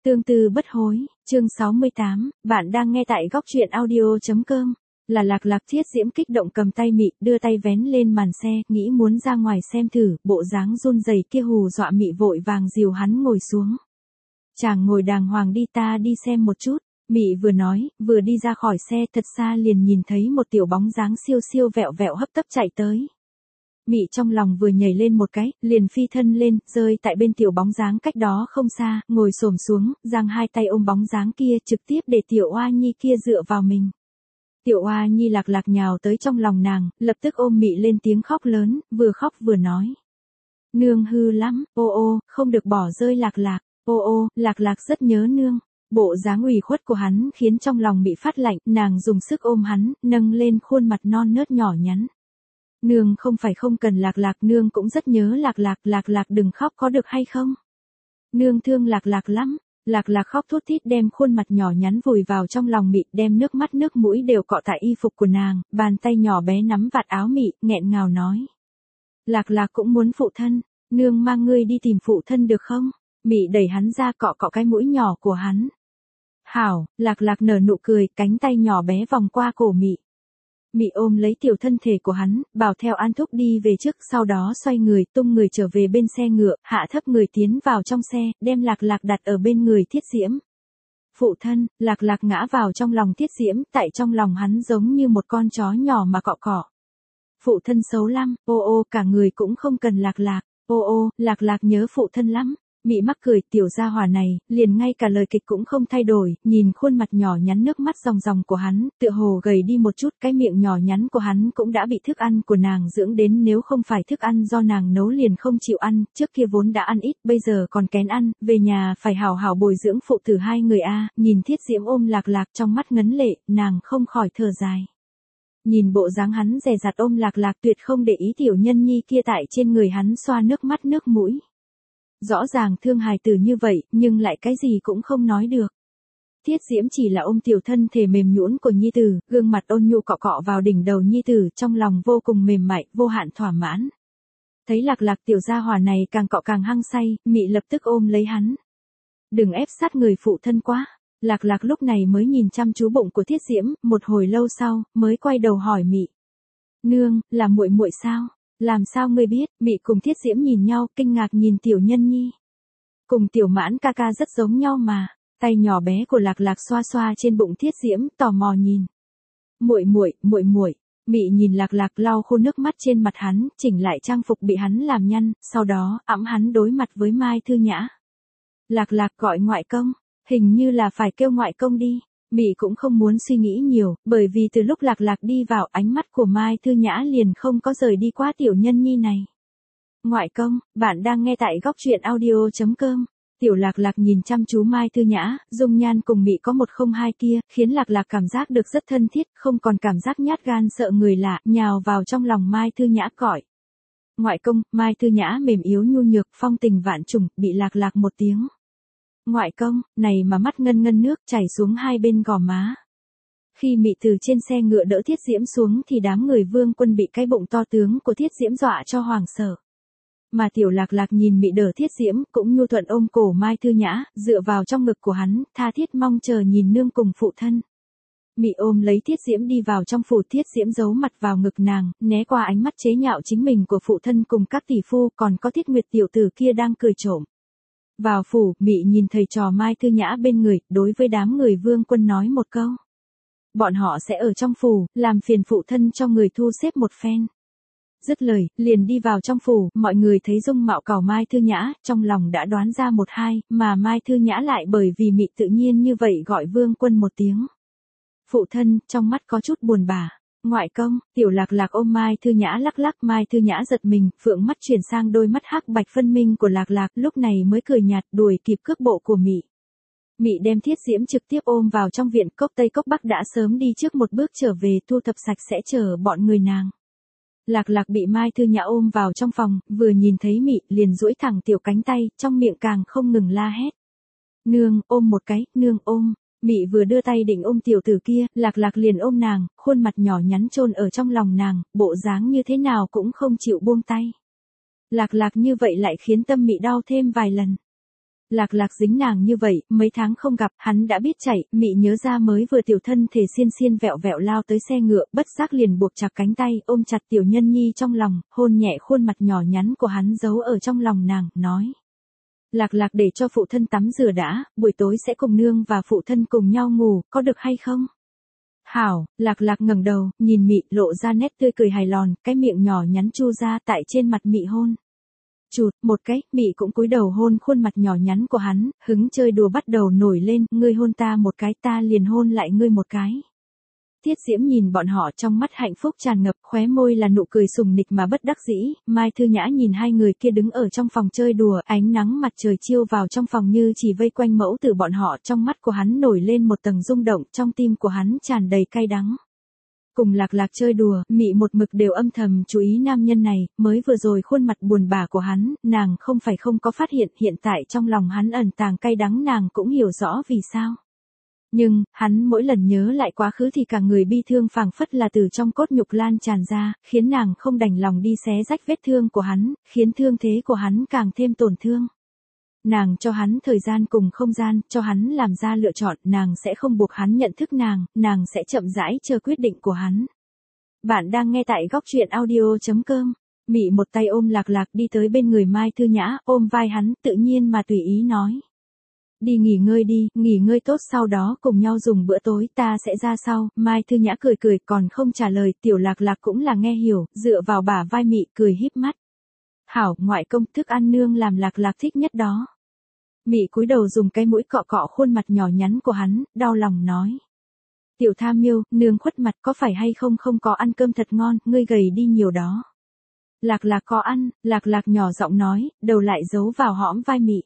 Tương tư bất hối, chương 68, bạn đang nghe tại góc truyện audio.com. Là Lạc Thiết Diễm kích động cầm tay Mị, đưa tay vén lên màn xe, nghĩ muốn ra ngoài xem thử, bộ dáng run rẩy kia hù dọa Mị vội vàng dìu hắn ngồi xuống. Chàng ngồi đàng hoàng đi, ta đi xem một chút. Mị vừa nói, vừa đi ra khỏi xe, thật xa liền nhìn thấy một tiểu bóng dáng siêu siêu vẹo vẹo hấp tấp chạy tới. Mị trong lòng vừa nhảy lên một cái, liền phi thân lên, rơi tại bên tiểu bóng dáng cách đó không xa, ngồi xổm xuống, giang hai tay ôm bóng dáng kia, trực tiếp để tiểu oa nhi kia dựa vào mình. Tiểu oa nhi Lạc nhào tới trong lòng nàng, lập tức ôm Mị lên tiếng khóc lớn, vừa khóc vừa nói. Nương hư lắm, ô, không được bỏ rơi Lạc, ô, Lạc rất nhớ nương. Bộ dáng ủy khuất của hắn khiến trong lòng Mị phát lạnh, nàng dùng sức ôm hắn, nâng lên khuôn mặt non nớt nhỏ nhắn. Nương không phải không cần Lạc, nương cũng rất nhớ Lạc đừng khóc có được hay không? Nương thương Lạc lắm. Lạc khóc thút thít đem khuôn mặt nhỏ nhắn vùi vào trong lòng Mị, đem nước mắt nước mũi đều cọ tại y phục của nàng, bàn tay nhỏ bé nắm vạt áo Mị, nghẹn ngào nói. Lạc cũng muốn phụ thân, nương mang ngươi đi tìm phụ thân được không? Mị đẩy hắn ra cọ cái mũi nhỏ của hắn. Hảo, Lạc nở nụ cười, cánh tay nhỏ bé vòng qua cổ Mị. Mị ôm lấy tiểu thân thể của hắn, bảo theo An Thúc đi về trước, sau đó xoay người, tung người trở về bên xe ngựa, hạ thấp người tiến vào trong xe, đem Lạc đặt ở bên người Thiết Diễm. Phụ thân, Lạc ngã vào trong lòng Thiết Diễm, tại trong lòng hắn giống như một con chó nhỏ mà cọ. Phụ thân xấu lắm, ô, cả người cũng không cần Lạc, ô, Lạc nhớ phụ thân lắm. Mị mắc cười, tiểu gia hỏa này, liền ngay cả lời kịch cũng không thay đổi, nhìn khuôn mặt nhỏ nhắn nước mắt ròng của hắn, tựa hồ gầy đi một chút, cái miệng nhỏ nhắn của hắn cũng đã bị thức ăn của nàng dưỡng đến, nếu không phải thức ăn do nàng nấu liền không chịu ăn, trước kia vốn đã ăn ít, bây giờ còn kén ăn, về nhà phải hảo hảo bồi dưỡng phụ tử hai người a. Nhìn Thiết Diễm ôm Lạc trong mắt ngấn lệ, nàng không khỏi thở dài. Nhìn bộ dáng hắn dè dặt ôm Lạc tuyệt không để ý tiểu nhân nhi kia tại trên người hắn xoa nước mắt nước mũi. Rõ ràng thương hài tử như vậy, nhưng lại cái gì cũng không nói được. Thiết Diễm chỉ là ôm tiểu thân thể mềm nhũn của nhi tử, gương mặt ôn nhu cọ vào đỉnh đầu nhi tử, trong lòng vô cùng mềm mại, vô hạn thỏa mãn. Thấy Lạc tiểu gia hỏa này càng cọ càng hăng say, Mị lập tức ôm lấy hắn. Đừng ép sát người phụ thân quá. Lạc lúc này mới nhìn chăm chú bụng của Thiết Diễm, một hồi lâu sau, mới quay đầu hỏi Mị. Nương, là muội sao? Làm sao ngươi biết? Mị cùng Thiết Diễm nhìn nhau, kinh ngạc nhìn tiểu nhân nhi. Cùng tiểu Mãn ca rất giống nhau mà. Tay nhỏ bé của Lạc xoa trên bụng Thiết Diễm, tò mò nhìn. Muội. Mị nhìn Lạc lau khô nước mắt trên mặt hắn, chỉnh lại trang phục bị hắn làm nhăn, sau đó, ẵm hắn đối mặt với Mai Thư Nhã. Lạc gọi ngoại công, hình như là phải kêu ngoại công đi. Mị cũng không muốn suy nghĩ nhiều, bởi vì từ lúc Lạc đi vào, ánh mắt của Mai Thư Nhã liền không có rời đi qua tiểu nhân nhi này. Ngoại công, bạn đang nghe tại góc truyện audio.com. Tiểu Lạc nhìn chăm chú Mai Thư Nhã, dung nhan cùng Mị có một không hai kia, khiến Lạc cảm giác được rất thân thiết, không còn cảm giác nhát gan sợ người lạ, nhào vào trong lòng Mai Thư Nhã gọi. Ngoại công, Mai Thư Nhã mềm yếu nhu nhược, phong tình vạn trùng, bị Lạc một tiếng. Ngoại công, này mà mắt ngân nước chảy xuống hai bên gò má. Khi Mị từ trên xe ngựa đỡ Thiết Diễm xuống thì đám người Vương Quân bị cái bụng to tướng của Thiết Diễm dọa cho hoảng sợ. Mà tiểu Lạc nhìn Mị đỡ Thiết Diễm cũng nhu thuận ôm cổ Mai Thư Nhã, dựa vào trong ngực của hắn, tha thiết mong chờ nhìn nương cùng phụ thân. Mị ôm lấy Thiết Diễm đi vào trong phủ, Thiết Diễm giấu mặt vào ngực nàng, né qua ánh mắt chế nhạo chính mình của phụ thân cùng các tỷ phu, còn có Thiết Nguyệt tiểu tử kia đang cười trộm. Vào phủ, Mị nhìn thầy trò Mai Thư Nhã bên người, đối với đám người Vương Quân nói một câu. Bọn họ sẽ ở trong phủ, làm phiền phụ thân cho người thu xếp một phen. Dứt lời, liền đi vào trong phủ, mọi người thấy dung mạo cảo Mai Thư Nhã, trong lòng đã đoán ra một hai, mà Mai Thư Nhã lại bởi vì Mị tự nhiên như vậy gọi Vương Quân một tiếng. Phụ thân, trong mắt có chút buồn bã. Ngoại công, tiểu Lạc ôm Mai Thư Nhã lắc, Mai Thư Nhã giật mình, phượng mắt chuyển sang đôi mắt hắc bạch phân minh của Lạc, lúc này mới cười nhạt, đuổi kịp cước bộ của Mị. Mị đem Thiết Diễm trực tiếp ôm vào trong viện, Cốc Tây Cốc Bắc đã sớm đi trước một bước trở về, thu thập sạch sẽ chờ bọn người nàng. Lạc bị Mai Thư Nhã ôm vào trong phòng, vừa nhìn thấy Mị, liền duỗi thẳng tiểu cánh tay, trong miệng càng không ngừng la hét. Nương, ôm một cái, nương ôm. Mị vừa đưa tay định ôm tiểu tử kia, Lạc liền ôm nàng, khuôn mặt nhỏ nhắn chôn ở trong lòng nàng, bộ dáng như thế nào cũng không chịu buông tay. Lạc như vậy lại khiến tâm Mị đau thêm vài lần. Lạc Lạc dính nàng như vậy, mấy tháng không gặp, hắn đã biết chạy, mị nhớ ra mới vừa tiểu thân thể xiên xiên vẹo vẹo lao tới xe ngựa, bất giác liền buộc chặt cánh tay, ôm chặt tiểu nhân nhi trong lòng, hôn nhẹ khuôn mặt nhỏ nhắn của hắn giấu ở trong lòng nàng, nói. Lạc Lạc để cho phụ thân tắm rửa đã, buổi tối sẽ cùng nương và phụ thân cùng nhau ngủ, có được hay không? Hảo, Lạc Lạc ngẩng đầu, nhìn mị, lộ ra nét tươi cười hài lòn, cái miệng nhỏ nhắn chu ra tại trên mặt mị hôn. Chụt, một cái, mị cũng cúi đầu hôn khuôn mặt nhỏ nhắn của hắn, hứng chơi đùa bắt đầu nổi lên, ngươi hôn ta một cái ta liền hôn lại ngươi một cái. Tiết Diễm nhìn bọn họ trong mắt hạnh phúc tràn ngập, khóe môi là nụ cười sùng nịch mà bất đắc dĩ, Mai Thư Nhã nhìn hai người kia đứng ở trong phòng chơi đùa, ánh nắng mặt trời chiếu vào trong phòng như chỉ vây quanh mẫu tử bọn họ, trong mắt của hắn nổi lên một tầng rung động, trong tim của hắn tràn đầy cay đắng. Cùng Lạc Lạc chơi đùa, mị một mực đều âm thầm chú ý nam nhân này, mới vừa rồi khuôn mặt buồn bã của hắn, nàng không phải không có phát hiện tại trong lòng hắn ẩn tàng cay đắng nàng cũng hiểu rõ vì sao. Nhưng, hắn mỗi lần nhớ lại quá khứ thì cả người bi thương phảng phất là từ trong cốt nhục lan tràn ra, khiến nàng không đành lòng đi xé rách vết thương của hắn, khiến thương thế của hắn càng thêm tổn thương. Nàng cho hắn thời gian cùng không gian, cho hắn làm ra lựa chọn, nàng sẽ không buộc hắn nhận thức nàng sẽ chậm rãi chờ quyết định của hắn. Bạn đang nghe tại góc truyện audio.com. Mị một tay ôm Lạc Lạc đi tới bên người Mai Thư Nhã, ôm vai hắn, tự nhiên mà tùy ý nói. Đi nghỉ ngơi tốt sau đó cùng nhau dùng bữa tối, ta sẽ ra sau. Mai Thư Nhã cười cười còn không trả lời, tiểu Lạc Lạc cũng là nghe hiểu, dựa vào bả vai mị cười híp mắt. Hảo, ngoại công, thức ăn nương làm Lạc Lạc thích nhất đó. Mị cúi đầu dùng cái mũi cọ cọ khuôn mặt nhỏ nhắn của hắn, đau lòng nói. Tiểu Tham Miêu, nương khuất mặt có phải hay không có ăn cơm thật ngon, ngươi gầy đi nhiều đó. Lạc Lạc có ăn, Lạc Lạc nhỏ giọng nói, đầu lại giấu vào hõm vai mị.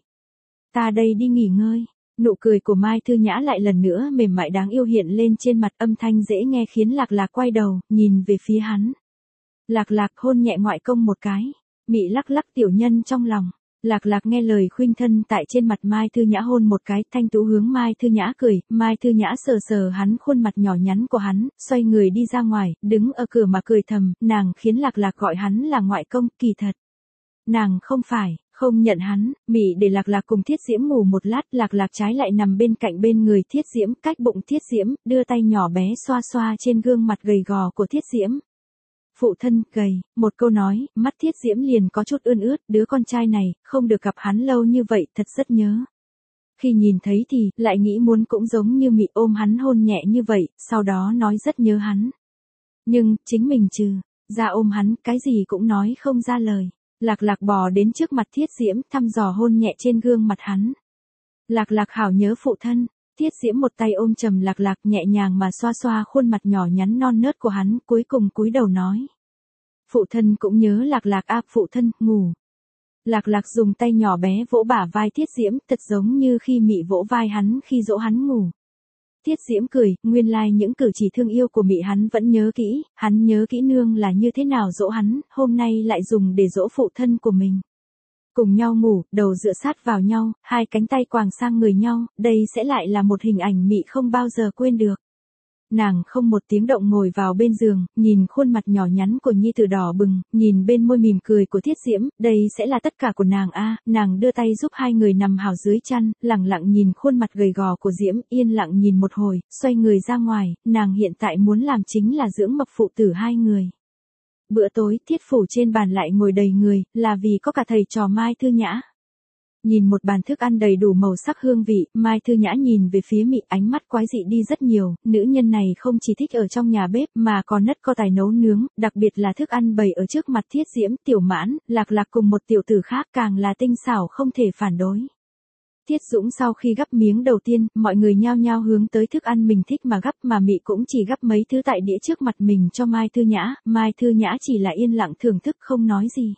Ta đây đi nghỉ ngơi. Nụ cười của Mai Thư Nhã lại lần nữa mềm mại đáng yêu hiện lên trên mặt, âm thanh dễ nghe khiến Lạc Lạc quay đầu, nhìn về phía hắn. Lạc Lạc hôn nhẹ ngoại công một cái. Mị lắc lắc tiểu nhân trong lòng. Lạc Lạc nghe lời khuyên thân tại trên mặt Mai Thư Nhã hôn một cái, thanh tú hướng Mai Thư Nhã cười, Mai Thư Nhã sờ sờ hắn khuôn mặt nhỏ nhắn của hắn, xoay người đi ra ngoài, đứng ở cửa mà cười thầm, nàng khiến Lạc Lạc gọi hắn là ngoại công, kỳ thật. Nàng không nhận hắn, mị để Lạc Lạc cùng Thiết Diễm ngủ một lát, Lạc Lạc trái lại nằm bên cạnh bên người Thiết Diễm, cách bụng Thiết Diễm, đưa tay nhỏ bé xoa xoa trên gương mặt gầy gò của Thiết Diễm. Phụ thân, gầy, một câu nói, mắt Thiết Diễm liền có chút ươn ướt, đứa con trai này, không được gặp hắn lâu như vậy, thật rất nhớ. Khi nhìn thấy thì, lại nghĩ muốn cũng giống như mị ôm hắn hôn nhẹ như vậy, sau đó nói rất nhớ hắn. Nhưng, chính mình ra ôm hắn, cái gì cũng nói không ra lời. Lạc Lạc bò đến trước mặt Thiết Diễm, thăm dò hôn nhẹ trên gương mặt hắn. Lạc Lạc hảo nhớ phụ thân. Thiết Diễm một tay ôm chầm Lạc Lạc nhẹ nhàng mà xoa xoa khuôn mặt nhỏ nhắn non nớt của hắn, cuối cùng cúi đầu nói. Phụ thân cũng nhớ Lạc Lạc phụ thân, ngủ. Lạc Lạc dùng tay nhỏ bé vỗ bả vai Thiết Diễm, thật giống như khi mị vỗ vai hắn khi dỗ hắn ngủ. Thiết Diễm cười, nguyên lai những cử chỉ thương yêu của mị hắn vẫn nhớ kỹ, hắn nhớ kỹ nương là như thế nào dỗ hắn, hôm nay lại dùng để dỗ phụ thân của mình. Cùng nhau ngủ, đầu dựa sát vào nhau, hai cánh tay quàng sang người nhau, đây sẽ lại là một hình ảnh mị không bao giờ quên được. Nàng không một tiếng động ngồi vào bên giường, nhìn khuôn mặt nhỏ nhắn của nhi tử đỏ bừng, nhìn bên môi mỉm cười của Thiết Diễm, đây sẽ là tất cả của nàng nàng đưa tay giúp hai người nằm hào dưới chăn, lặng lặng nhìn khuôn mặt gầy gò của Diễm, yên lặng nhìn một hồi, xoay người ra ngoài, nàng hiện tại muốn làm chính là dưỡng mập phụ tử hai người. Bữa tối, Thiết phủ trên bàn lại ngồi đầy người, là vì có cả thầy trò Mai Thư Nhã. Nhìn một bàn thức ăn đầy đủ màu sắc hương vị, Mai Thư Nhã nhìn về phía mị, ánh mắt quái dị đi rất nhiều, nữ nhân này không chỉ thích ở trong nhà bếp mà còn rất có tài nấu nướng, đặc biệt là thức ăn bày ở trước mặt Thiết Diễm, Tiểu Mãn, Lạc Lạc cùng một tiểu tử khác càng là tinh xảo không thể phản đối. Thiết Dũng sau khi gắp miếng đầu tiên, mọi người nhao nhao hướng tới thức ăn mình thích mà gắp, mà mị cũng chỉ gắp mấy thứ tại đĩa trước mặt mình cho Mai Thư Nhã chỉ là yên lặng thưởng thức không nói gì.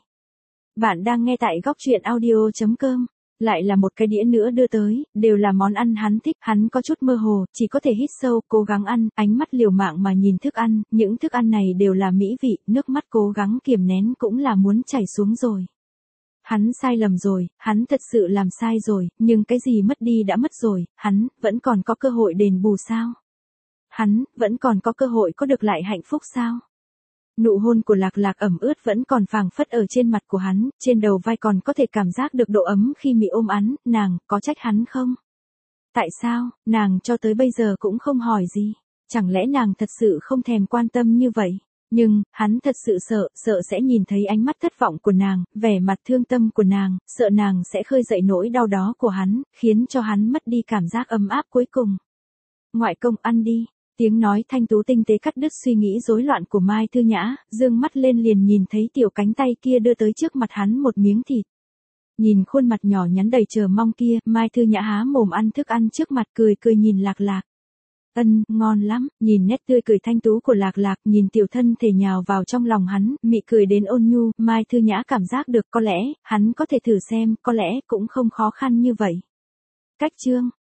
Bạn đang nghe tại góc truyện audio.com. Lại là một cái đĩa nữa đưa tới, đều là món ăn hắn thích, hắn có chút mơ hồ, chỉ có thể hít sâu, cố gắng ăn, ánh mắt liều mạng mà nhìn thức ăn, những thức ăn này đều là mỹ vị, nước mắt cố gắng kiềm nén cũng là muốn chảy xuống rồi. Hắn sai lầm rồi, hắn thật sự làm sai rồi, nhưng cái gì mất đi đã mất rồi, hắn vẫn còn có cơ hội đền bù sao? Hắn vẫn còn có cơ hội có được lại hạnh phúc sao? Nụ hôn của Lạc Lạc ẩm ướt vẫn còn phảng phất ở trên mặt của hắn, trên đầu vai còn có thể cảm giác được độ ấm khi Mị ôm hắn, nàng, có trách hắn không? Tại sao, nàng cho tới bây giờ cũng không hỏi gì? Chẳng lẽ nàng thật sự không thèm quan tâm như vậy? Nhưng, hắn thật sự sợ sẽ nhìn thấy ánh mắt thất vọng của nàng, vẻ mặt thương tâm của nàng, sợ nàng sẽ khơi dậy nỗi đau đó của hắn, khiến cho hắn mất đi cảm giác ấm áp cuối cùng. Ngoại công ăn đi. Tiếng nói thanh tú tinh tế cắt đứt suy nghĩ rối loạn của Mai Thư Nhã, dương mắt lên liền nhìn thấy tiểu cánh tay kia đưa tới trước mặt hắn một miếng thịt. Nhìn khuôn mặt nhỏ nhắn đầy chờ mong kia, Mai Thư Nhã há mồm ăn thức ăn trước mặt cười nhìn Lạc Lạc. Ngon lắm, nhìn nét tươi cười thanh tú của Lạc Lạc, nhìn tiểu thân thể nhào vào trong lòng hắn, Mị cười đến ôn nhu, Mai Thư Nhã cảm giác được có lẽ, hắn có thể thử xem, có lẽ cũng không khó khăn như vậy. Cách chương